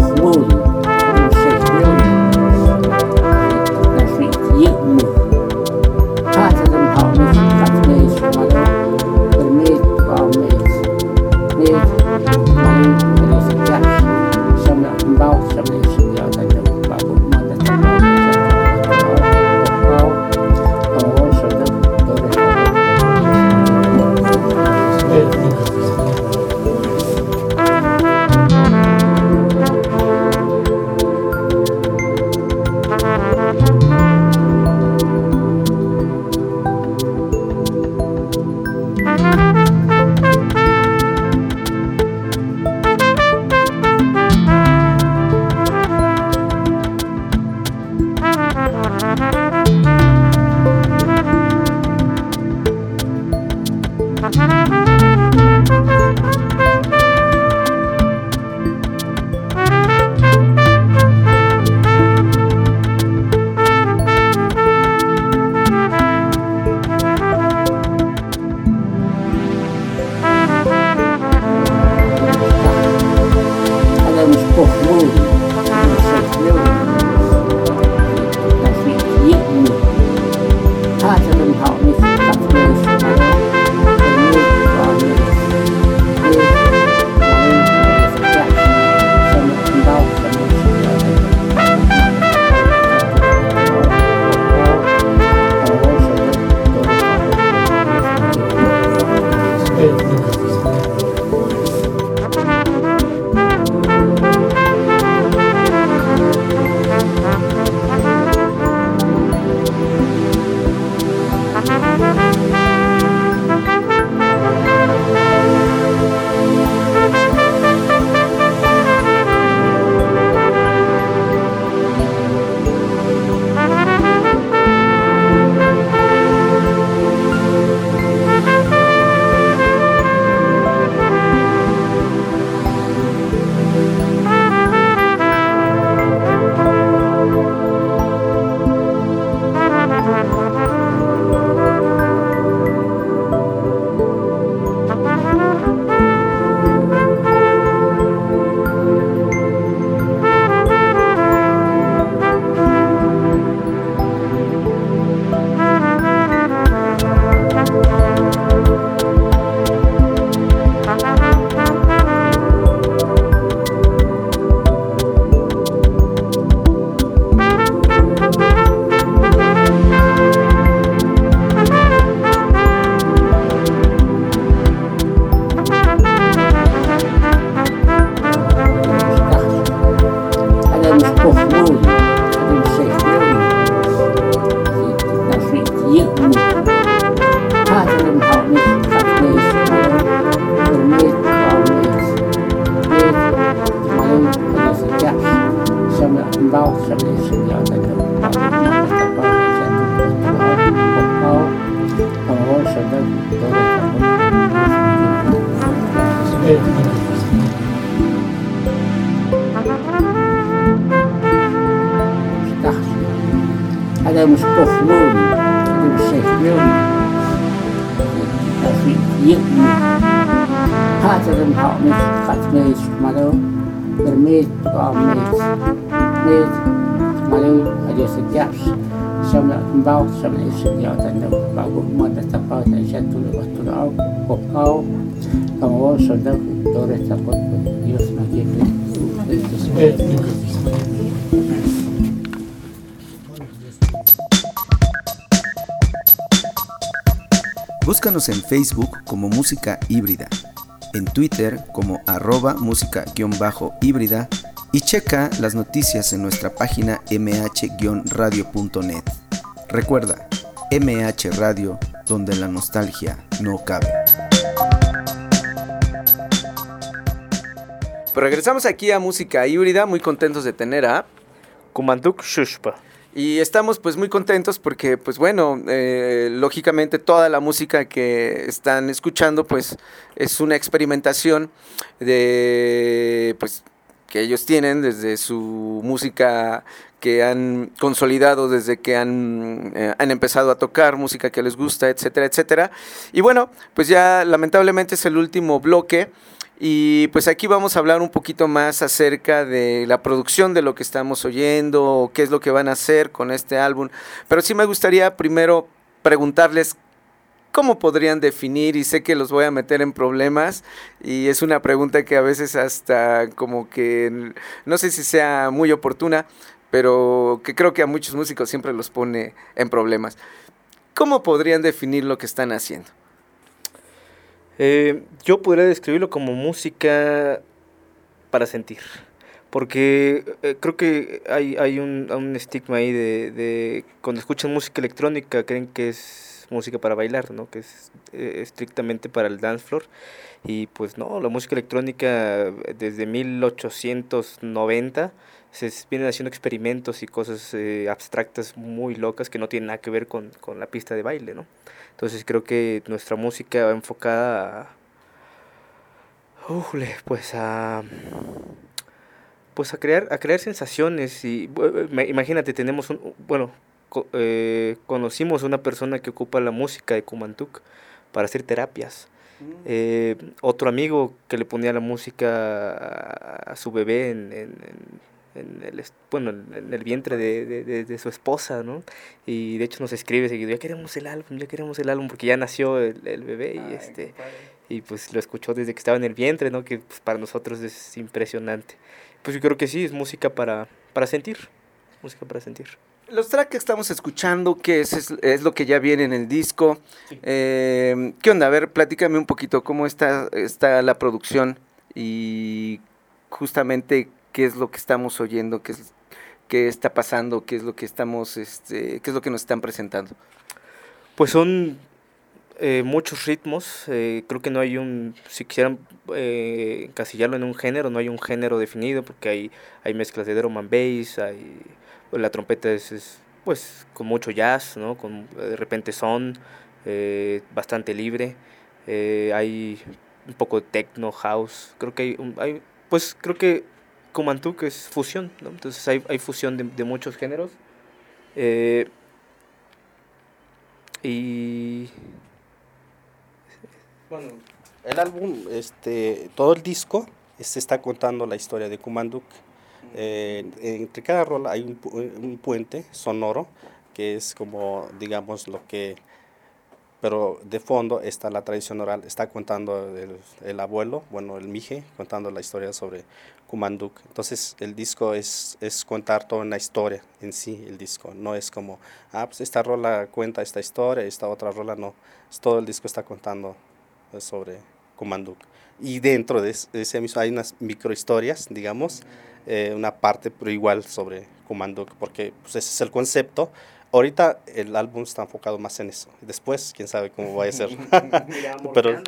Búscanos en Facebook como Música Híbrida, en Twitter como arroba música-híbrida y checa las noticias en nuestra página eme hache radio punto net. Recuerda, eme hache Radio, donde la nostalgia no cabe. Pues regresamos aquí a Música Híbrida, muy contentos de tener a Kumantuk Shushpa. Y estamos pues muy contentos porque pues bueno, eh, lógicamente toda la música que están escuchando pues es una experimentación de pues que ellos tienen desde su música que han consolidado desde que han, eh, han empezado a tocar, música que les gusta, etcétera, etcétera. Y bueno, pues ya lamentablemente es el último bloque. Y pues aquí vamos a hablar un poquito más acerca de la producción de lo que estamos oyendo, o qué es lo que van a hacer con este álbum. Pero sí me gustaría primero preguntarles cómo podrían definir, y sé que los voy a meter en problemas, y es una pregunta que a veces hasta como que no sé si sea muy oportuna, pero que creo que a muchos músicos siempre los pone en problemas. ¿Cómo podrían definir lo que están haciendo? Eh, yo podría describirlo como música para sentir, porque eh, creo que hay, hay un, un estigma ahí de, de cuando escuchan música electrónica creen que es música para bailar, ¿no? Que es eh, estrictamente para el dance floor, y pues no, la música electrónica desde mil ochocientos noventa se vienen haciendo experimentos y cosas eh, abstractas muy locas que no tienen nada que ver con, con la pista de baile, ¿no? Entonces creo que nuestra música va enfocada a, ujule, pues a pues a crear a crear sensaciones y bu- imagínate, tenemos un, bueno, co- eh, conocimos una persona que ocupa la música de Kumantuk para hacer terapias. Eh, otro amigo que le ponía la música a, a su bebé en, en, en, en el, est- bueno, en en el vientre de, de, de- de su esposa, ¿no? Y de hecho nos escribe seguido, ya queremos el álbum, ya queremos el álbum, porque ya nació el, el bebé y este y pues lo escuchó desde que estaba en el vientre, ¿no? Que pues, para nosotros es impresionante. Pues yo creo que sí, es música para, para sentir, música para sentir. Los tracks que estamos escuchando, ¿qué es, es, es lo que ya viene en el disco? Eh, ¿Qué onda? A ver, platícame un poquito cómo está, está la producción y justamente qué es lo que estamos oyendo, qué, es, qué está pasando, qué es lo que estamos, este, qué es lo que nos están presentando. Pues son eh, muchos ritmos, eh, creo que no hay un, si quisieran eh, encasillarlo en un género, no hay un género definido, porque hay, hay mezclas de drum and bass, hay, pues, la trompeta es, es, pues con mucho jazz, ¿no? Con, de repente son eh, bastante libre, eh, hay un poco de techno, house, creo que hay, un- hay pues creo que Kumantuk es fusión, ¿no? Entonces hay, hay fusión de, de muchos géneros, eh, y Bueno, el álbum, este, todo el disco se está contando la historia de Kumanduk. Eh, entre cada rola hay un, pu- un puente sonoro que es como, digamos, lo que, pero de fondo está la tradición oral, está contando el, el abuelo, bueno, el mije, contando la historia sobre Kumanduk. Entonces el disco es, es contar toda una historia en sí, el disco, no es como, ah, pues esta rola cuenta esta historia, esta otra rola no, es todo el disco está contando eh, sobre Kumanduk. Y dentro de es- de ese mismo hay unas microhistorias, digamos, eh, una parte, pero igual sobre Kumanduk, porque pues, ese es el concepto. Ahorita el álbum está enfocado más en eso. Después, quién sabe cómo va a ser. Pero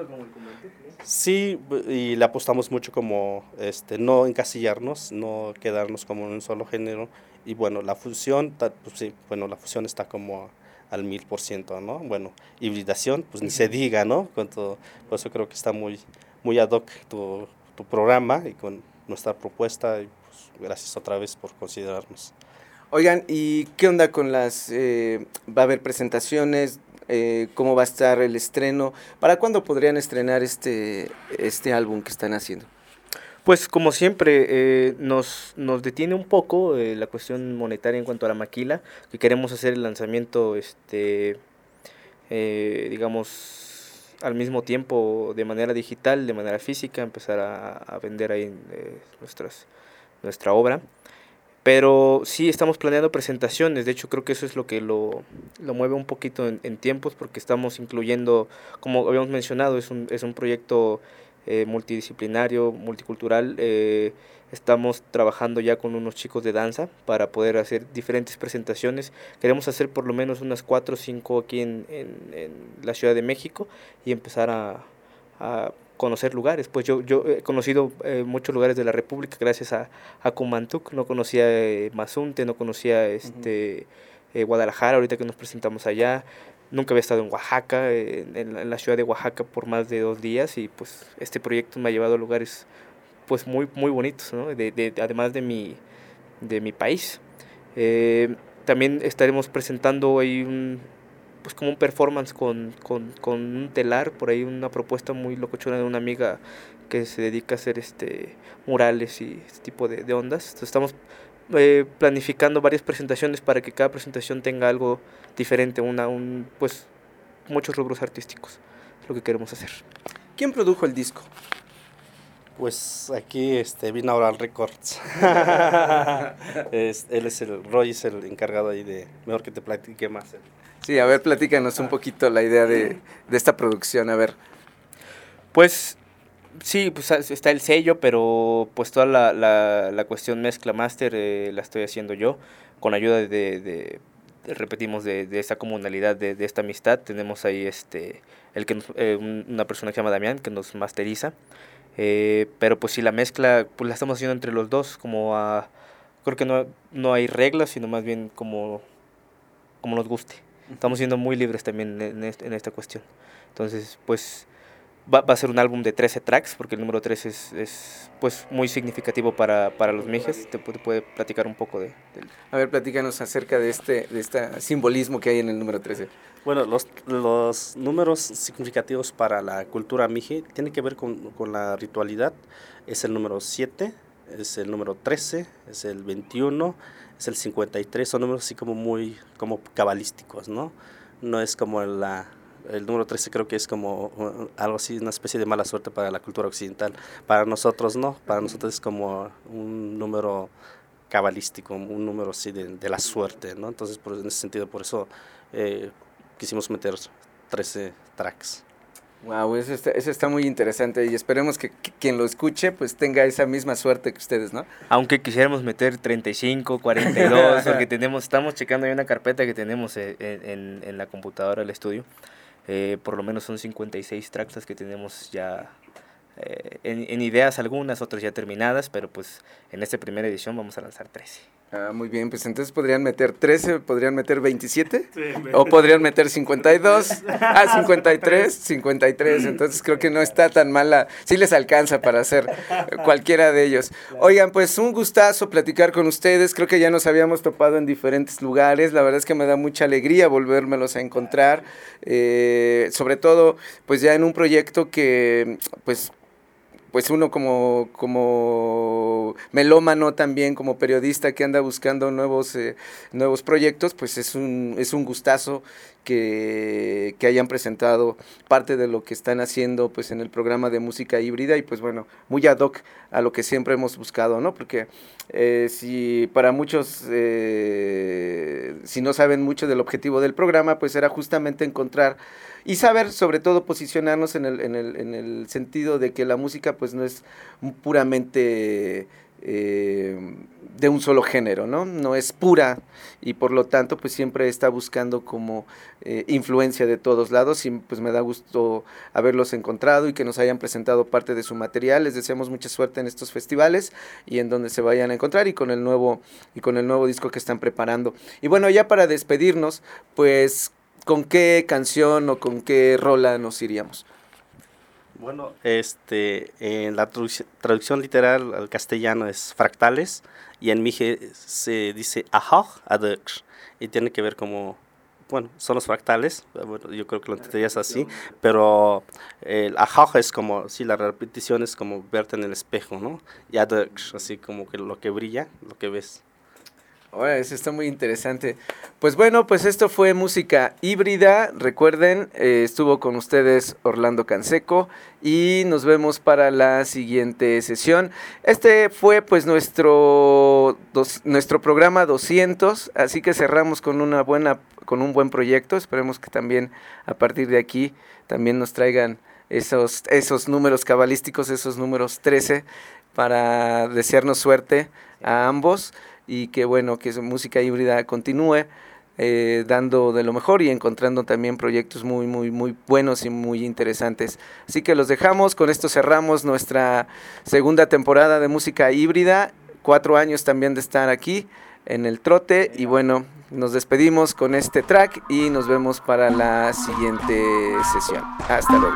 sí, b- y le apostamos mucho como este, no encasillarnos, no quedarnos como en un solo género. Y bueno, la fusión, ta- pues sí, bueno, la fusión está como al mil por ciento, ¿no? Bueno, hibridación, pues ni se diga, ¿no? Con todo- por eso creo que está muy, muy ad hoc tu, tu programa y con nuestra propuesta. Y pues gracias otra vez por considerarnos. Oigan, ¿y qué onda con las, eh, va a haber presentaciones? Eh, ¿cómo va a estar el estreno? ¿Para cuándo podrían estrenar este, este álbum que están haciendo? Pues como siempre, eh, nos, nos detiene un poco eh, la cuestión monetaria en cuanto a la maquila, que queremos hacer el lanzamiento, este, eh, digamos, al mismo tiempo de manera digital, de manera física, empezar a, a vender ahí eh, nuestras, nuestra obra. Pero sí estamos planeando presentaciones, de hecho creo que eso es lo que lo, lo mueve un poquito en, en tiempos, porque estamos incluyendo, como habíamos mencionado, es un, es un proyecto eh, multidisciplinario, multicultural. Eh, estamos trabajando ya con unos chicos de danza para poder hacer diferentes presentaciones. Queremos hacer por lo menos unas cuatro o cinco aquí en, en, en la Ciudad de México y empezar a, a conocer lugares. Pues yo, yo he conocido eh, muchos lugares de la República gracias a, a Kumantuk. No conocía eh, Mazunte, no conocía este, eh, Guadalajara, ahorita que nos presentamos allá. Nunca había estado en Oaxaca, eh, en, la, en la ciudad de Oaxaca por más de dos días y pues este proyecto me ha llevado a lugares pues muy, muy bonitos, ¿no? de, de, además de mi, de mi país. Eh, también estaremos presentando ahí un, pues como un performance con, con, con un telar, por ahí una propuesta muy locochona de una amiga que se dedica a hacer este murales y este tipo de, de ondas. Entonces estamos eh, planificando varias presentaciones para que cada presentación tenga algo diferente, una, un, pues muchos rubros artísticos, es lo que queremos hacer. ¿Quién produjo el disco? Pues aquí este, vino Oral Records. es, él es el, Roy es el encargado ahí de, mejor que te platique más. Él. Sí, a ver, platícanos un poquito la idea de, de esta producción, a ver. Pues sí, pues está el sello, pero pues toda la, la, la cuestión mezcla master eh, la estoy haciendo yo, con ayuda de, de, de repetimos, de, de esta comunalidad, de, de esta amistad. Tenemos ahí este el que nos, eh, una persona que se llama Damián, que nos masteriza. Eh, pero pues sí, la mezcla pues la estamos haciendo entre los dos, como a creo que no, no hay reglas, sino más bien como, como nos guste. Estamos siendo muy libres también en, este, en esta cuestión. Entonces, pues, va, va a ser un álbum de trece tracks, porque el número trece es, es pues, muy significativo para, para los Mijes. Te, te puede platicar un poco de, de... A ver, platícanos acerca de este, de este simbolismo que hay en el número trece. Bueno, los, los números significativos para la cultura mije tienen que ver con, con la ritualidad. Es el número siete, es el número trece, es el veintiuno, es el cincuenta y tres. Son números así como muy como cabalísticos, ¿no? No es como la... El número trece creo que es como algo así, una especie de mala suerte para la cultura occidental. Para nosotros no, para nosotros es como un número cabalístico, un número así de, de la suerte, ¿no? Entonces, por, en ese sentido, por eso eh, quisimos meter trece tracks. Wow, eso está, eso está muy interesante y esperemos que, que quien lo escuche pues tenga esa misma suerte que ustedes, ¿no? Aunque quisiéramos meter treinta y cinco, cuarenta y dos, porque tenemos, estamos checando ahí una carpeta que tenemos en, en, en la computadora del estudio. Eh, por lo menos son cincuenta y seis tracks las que tenemos ya eh, en, en ideas algunas, otras ya terminadas, pero pues en esta primera edición vamos a lanzar trece. Ah, muy bien, pues entonces podrían meter trece, podrían meter veintisiete, sí, o podrían meter cincuenta y dos, ah, cincuenta y tres, cincuenta y tres, entonces creo que no está tan mala, sí les alcanza para hacer cualquiera de ellos. Oigan, pues un gustazo platicar con ustedes, creo que ya nos habíamos topado en diferentes lugares, la verdad es que me da mucha alegría volvérmelos a encontrar, eh, sobre todo pues ya en un proyecto que pues... pues uno como, como melómano también, como periodista que anda buscando nuevos, eh, nuevos proyectos, pues es un, es un gustazo que, que hayan presentado parte de lo que están haciendo pues en el programa de música híbrida y pues bueno, muy ad hoc a lo que siempre hemos buscado, ¿no? Porque eh, si para muchos, eh, si no saben mucho del objetivo del programa, pues era justamente encontrar y saber sobre todo posicionarnos en el, en el, en el sentido de que la música pues no es puramente eh, de un solo género, ¿no? No es pura y por lo tanto pues siempre está buscando como eh, influencia de todos lados y pues me da gusto haberlos encontrado y que nos hayan presentado parte de su material. Les deseamos mucha suerte en estos festivales y en donde se vayan a encontrar y con el nuevo, y con el nuevo disco que están preparando. Y bueno, ya para despedirnos, pues ¿con qué canción o con qué rola nos iríamos? Bueno, este, en la traduc- traducción literal al castellano es fractales y en mije se dice ahoj adux y tiene que ver como, bueno, son los fractales, bueno, yo creo que lo entenderías así, pero el ahoj es como, sí, la repetición es como verte en el espejo, ¿no? Y adux, así como que lo que brilla, lo que ves. Ahora, eso está muy interesante. Pues bueno, pues esto fue Música Híbrida. Recuerden, eh, estuvo con ustedes Orlando Canseco y nos vemos para la siguiente sesión. Este fue pues nuestro, dos, nuestro programa doscientos, así que cerramos con una buena, con un buen proyecto. Esperemos que también a partir de aquí también nos traigan esos, esos números cabalísticos, esos números trece, para desearnos suerte a ambos. Y que bueno, que su música híbrida continúe eh, dando de lo mejor y encontrando también proyectos muy, muy, muy buenos y muy interesantes. Así que los dejamos, con esto cerramos nuestra segunda temporada de música híbrida, cuatro años también de estar aquí en el trote y bueno, nos despedimos con este track y nos vemos para la siguiente sesión. Hasta luego.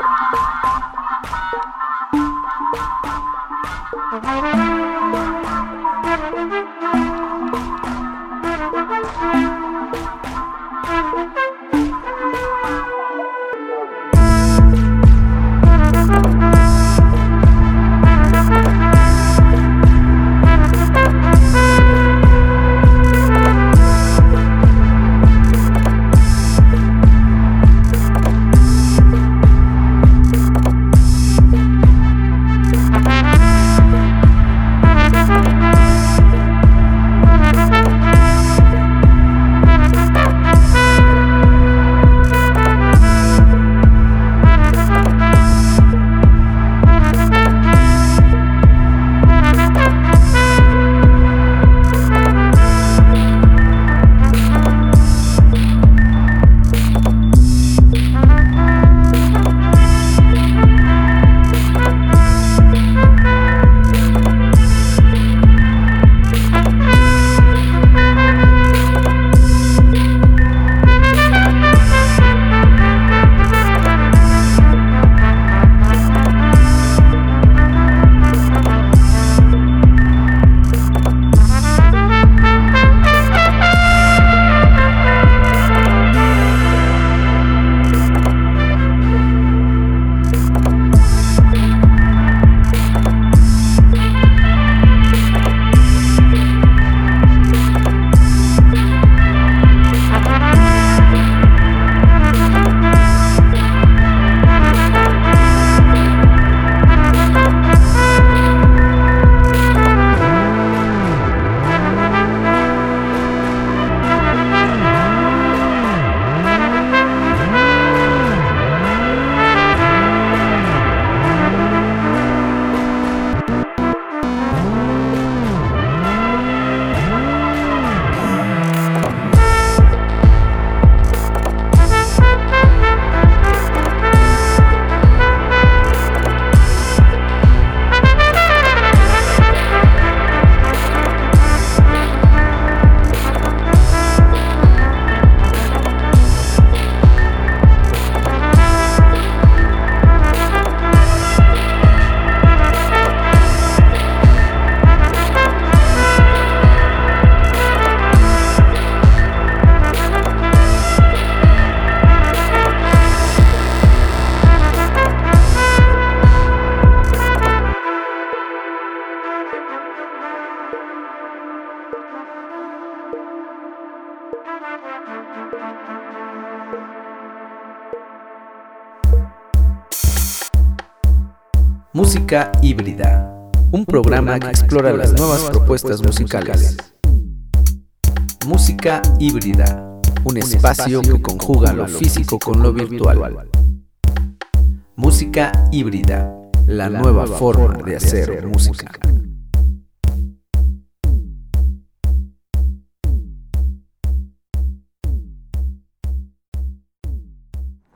Música híbrida, un programa que explora las nuevas propuestas musicales. Música híbrida, un espacio que conjuga lo físico con lo virtual. Música híbrida, la nueva forma de hacer música.